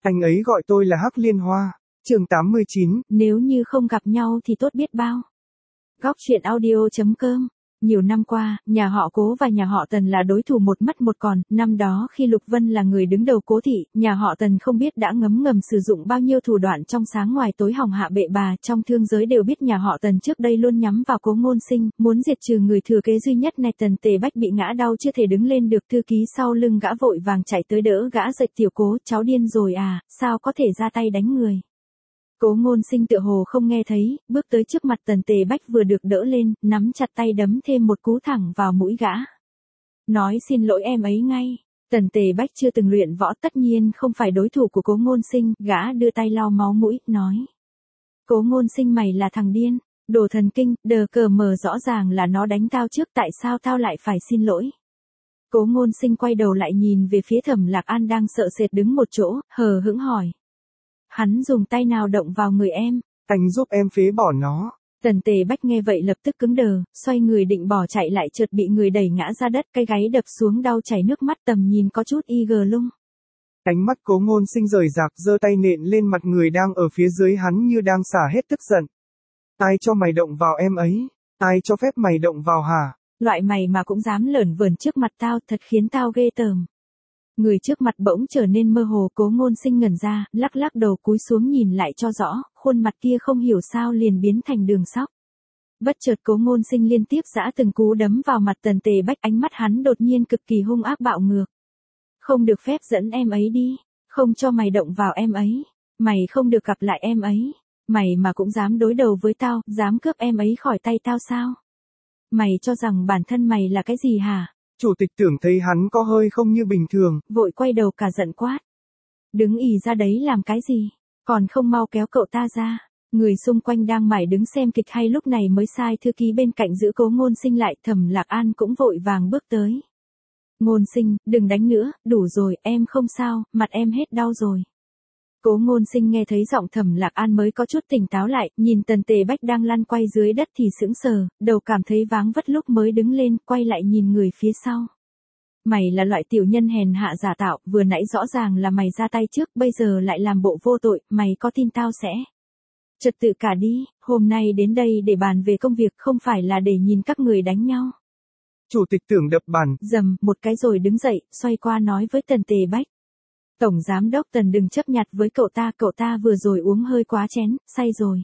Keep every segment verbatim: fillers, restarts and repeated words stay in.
Anh ấy gọi tôi là Hắc Liên Hoa. Chương tám mươi chín. Nếu như không gặp nhau thì tốt biết bao. Góc truyện audio chấm com. Nhiều năm qua, nhà họ Cố và nhà họ Tần là đối thủ một mất một còn. Năm đó khi Lục Vân là người đứng đầu Cố thị, nhà họ Tần không biết đã ngấm ngầm sử dụng bao nhiêu thủ đoạn trong sáng ngoài tối hòng hạ bệ bà. Trong thương giới đều biết nhà họ Tần trước đây luôn nhắm vào Cố Ngôn Sinh, muốn diệt trừ người thừa kế duy nhất này. Tần Tề Bách bị ngã đau chưa thể đứng lên được, thư ký sau lưng gã vội vàng chạy tới đỡ gã dậy. Tiểu Cố, cháu điên rồi à, sao có thể ra tay đánh người? Cố Ngôn Sinh tựa hồ không nghe thấy, bước tới trước mặt Tần Tề Bách vừa được đỡ lên, nắm chặt tay đấm thêm một cú thẳng vào mũi gã. Nói xin lỗi em ấy ngay. Tần Tề Bách chưa từng luyện võ, tất nhiên không phải đối thủ của Cố Ngôn Sinh, gã đưa tay lau máu mũi, nói. Cố Ngôn Sinh, mày là thằng điên, đồ thần kinh, đờ cờ mờ, rõ ràng là nó đánh tao trước, tại sao tao lại phải xin lỗi? Cố Ngôn Sinh quay đầu lại nhìn về phía Thẩm Lạc An đang sợ sệt đứng một chỗ, hờ hững hỏi. Hắn dùng tay nào động vào người em? Anh giúp em phế bỏ nó. Tần Tề Bách nghe vậy lập tức cứng đờ, xoay người định bỏ chạy lại chợt bị người đẩy ngã ra đất, cái gáy đập xuống đau chảy nước mắt, tầm nhìn có chút y gờ lung. Ánh mắt Cố Ngôn Sinh rời rạc, giơ tay nện lên mặt người đang ở phía dưới hắn như đang xả hết tức giận. Ai cho mày động vào em ấy? Ai cho phép mày động vào hả? Loại mày mà cũng dám lởn vởn trước mặt tao, thật khiến tao ghê tởm. Người trước mặt bỗng trở nên mơ hồ, Cố Ngôn Sinh ngẩn ra, lắc lắc đầu cúi xuống nhìn lại cho rõ, khuôn mặt kia không hiểu sao liền biến thành đường sóc. Bất chợt Cố Ngôn Sinh liên tiếp giã từng cú đấm vào mặt Tần Tề Bách, ánh mắt hắn đột nhiên cực kỳ hung ác bạo ngược. Không được phép dẫn em ấy đi, không cho mày động vào em ấy, mày không được gặp lại em ấy, mày mà cũng dám đối đầu với tao, dám cướp em ấy khỏi tay tao sao? Mày cho rằng bản thân mày là cái gì hả? Chủ tịch tưởng thấy hắn có hơi không như bình thường, vội quay đầu cả giận quát. Đứng ì ra đấy làm cái gì? Còn không mau kéo cậu ta ra. Người xung quanh đang mải đứng xem kịch hay lúc này mới sai thư ký bên cạnh giữ Cố Ngôn Sinh lại. Thẩm Lạc An cũng vội vàng bước tới. Ngôn Sinh, đừng đánh nữa, đủ rồi, em không sao, mặt em hết đau rồi. Cố Ngôn Sinh nghe thấy giọng Thẩm Lạc An mới có chút tỉnh táo lại, nhìn Tần Tề Bách đang lăn quay dưới đất thì sững sờ, đầu cảm thấy váng vất lúc mới đứng lên, quay lại nhìn người phía sau. Mày là loại tiểu nhân hèn hạ giả tạo, vừa nãy rõ ràng là mày ra tay trước, bây giờ lại làm bộ vô tội, mày có tin tao sẽ trật tự cả đi, hôm nay đến đây để bàn về công việc không phải là để nhìn các người đánh nhau. Chủ tịch tưởng đập bàn, dầm một cái rồi đứng dậy, xoay qua nói với Tần Tề Bách. Tổng giám đốc Tần đừng chấp nhặt với cậu ta, cậu ta vừa rồi uống hơi quá chén, say rồi.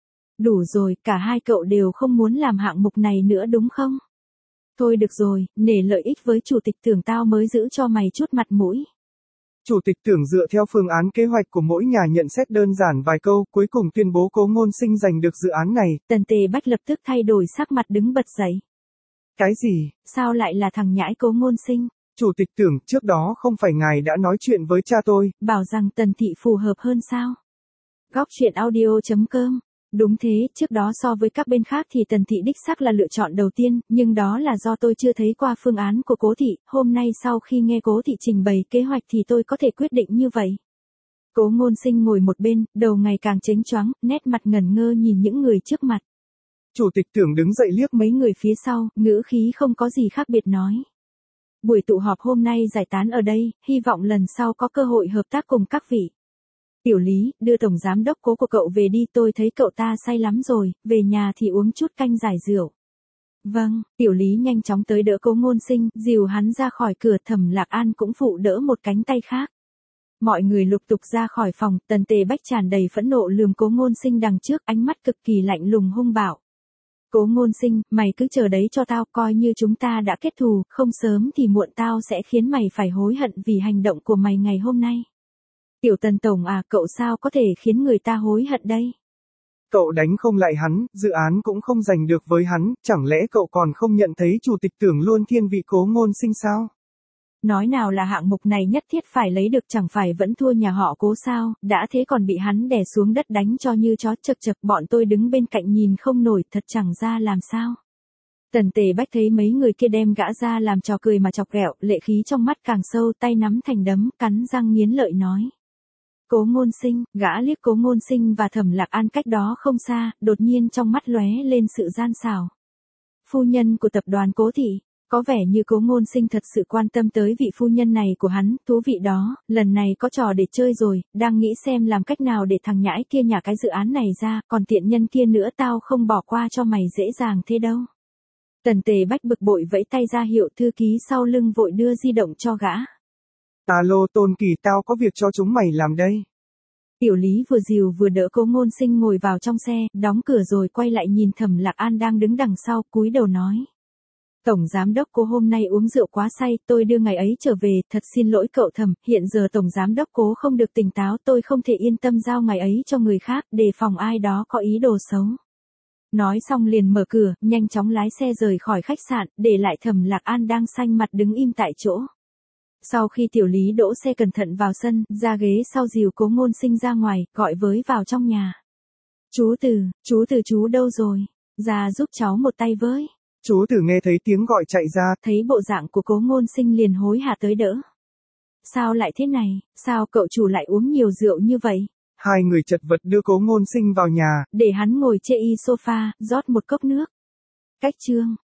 Đủ rồi, cả hai cậu đều không muốn làm hạng mục này nữa đúng không? Thôi được rồi, nể lợi ích với chủ tịch tưởng tao mới giữ cho mày chút mặt mũi. Chủ tịch tưởng dựa theo phương án kế hoạch của mỗi nhà nhận xét đơn giản vài câu, cuối cùng tuyên bố Cố Ngôn Sinh giành được dự án này. Tần Tề Bách lập tức thay đổi sắc mặt đứng bật dậy. Cái gì? Sao lại là thằng nhãi Cố Ngôn Sinh? Chủ tịch tưởng, trước đó không phải ngài đã nói chuyện với cha tôi. Bảo rằng Tần thị phù hợp hơn sao? Góc truyện audio chấm com. Đúng thế, trước đó so với các bên khác thì Tần thị đích xác là lựa chọn đầu tiên, nhưng đó là do tôi chưa thấy qua phương án của Cố thị, hôm nay sau khi nghe Cố thị trình bày kế hoạch thì tôi có thể quyết định như vậy. Cố Ngôn Sinh ngồi một bên, đầu ngày càng chếnh choáng, nét mặt ngẩn ngơ nhìn những người trước mặt. Chủ tịch tưởng đứng dậy liếc mấy người phía sau, ngữ khí không có gì khác biệt nói. Buổi tụ họp hôm nay giải tán ở đây, hy vọng lần sau có cơ hội hợp tác cùng các vị. Tiểu Lý, đưa tổng giám đốc Cố của cậu về đi, tôi thấy cậu ta say lắm rồi, về nhà thì uống chút canh giải rượu. Vâng, Tiểu Lý nhanh chóng tới đỡ Cố Ngôn Sinh, dìu hắn ra khỏi cửa. Thẩm Lạc An cũng phụ đỡ một cánh tay khác. Mọi người lục tục ra khỏi phòng, Tần Tề Bách tràn đầy phẫn nộ lườm Cố Ngôn Sinh đằng trước, ánh mắt cực kỳ lạnh lùng hung bạo. Cố Ngôn Sinh, mày cứ chờ đấy cho tao, coi như chúng ta đã kết thù, không sớm thì muộn tao sẽ khiến mày phải hối hận vì hành động của mày ngày hôm nay. Tiểu Tần tổng à, cậu sao có thể khiến người ta hối hận đây? Cậu đánh không lại hắn, dự án cũng không giành được với hắn, chẳng lẽ cậu còn không nhận thấy chủ tịch tưởng luôn thiên vị Cố Ngôn Sinh sao? Nói nào là hạng mục này nhất thiết phải lấy được, chẳng phải vẫn thua nhà họ Cố sao, đã thế còn bị hắn đè xuống đất đánh cho như chó, chật chật, bọn tôi đứng bên cạnh nhìn không nổi, thật chẳng ra làm sao. Tần Tề Bách thấy mấy người kia đem gã ra làm trò cười mà chọc ghẹo, lệ khí trong mắt càng sâu, tay nắm thành đấm, cắn răng nghiến lợi nói. Cố Ngôn Sinh, gã liếc Cố Ngôn Sinh và Thẩm Lạc An cách đó không xa, đột nhiên trong mắt lóe lên sự gian xảo. Phu nhân của tập đoàn Cố thị, Có vẻ như Cố Ngôn Sinh thật sự quan tâm tới vị phu nhân này của hắn, thú vị đó, lần này có trò để chơi rồi, đang nghĩ xem làm cách nào để thằng nhãi kia nhả cái dự án này ra, còn tiện nhân kia nữa tao không bỏ qua cho mày dễ dàng thế đâu. Tần Tề Bách bực bội vẫy tay ra hiệu thư ký sau lưng vội đưa di động cho gã. Alo Tôn Kỳ, tao có việc cho chúng mày làm đây. Tiểu Lý vừa dìu vừa đỡ Cố Ngôn Sinh ngồi vào trong xe, đóng cửa rồi quay lại nhìn Thẩm Lạc An đang đứng đằng sau, cúi đầu nói. Tổng giám đốc Cố hôm nay uống rượu quá say, tôi đưa ngày ấy trở về, thật xin lỗi cậu Thẩm, hiện giờ tổng giám đốc Cố không được tỉnh táo, tôi không thể yên tâm giao ngày ấy cho người khác, đề phòng ai đó có ý đồ xấu. Nói xong liền mở cửa, nhanh chóng lái xe rời khỏi khách sạn, để lại Thẩm Lạc An đang xanh mặt đứng im tại chỗ. Sau khi Tiểu Lý đỗ xe cẩn thận vào sân, ra ghế sau dìu Cố Ngôn Sinh ra ngoài, gọi với vào trong nhà. Chú Từ, chú Từ chú đâu rồi? Ra giúp cháu một tay với. Chú Từ nghe thấy tiếng gọi chạy ra, thấy bộ dạng của Cố Ngôn Sinh liền hối hả tới đỡ. Sao lại thế này, sao cậu chủ lại uống nhiều rượu như vậy? Hai người chật vật đưa Cố Ngôn Sinh vào nhà, để hắn ngồi chê y sofa, rót một cốc nước. Cách chương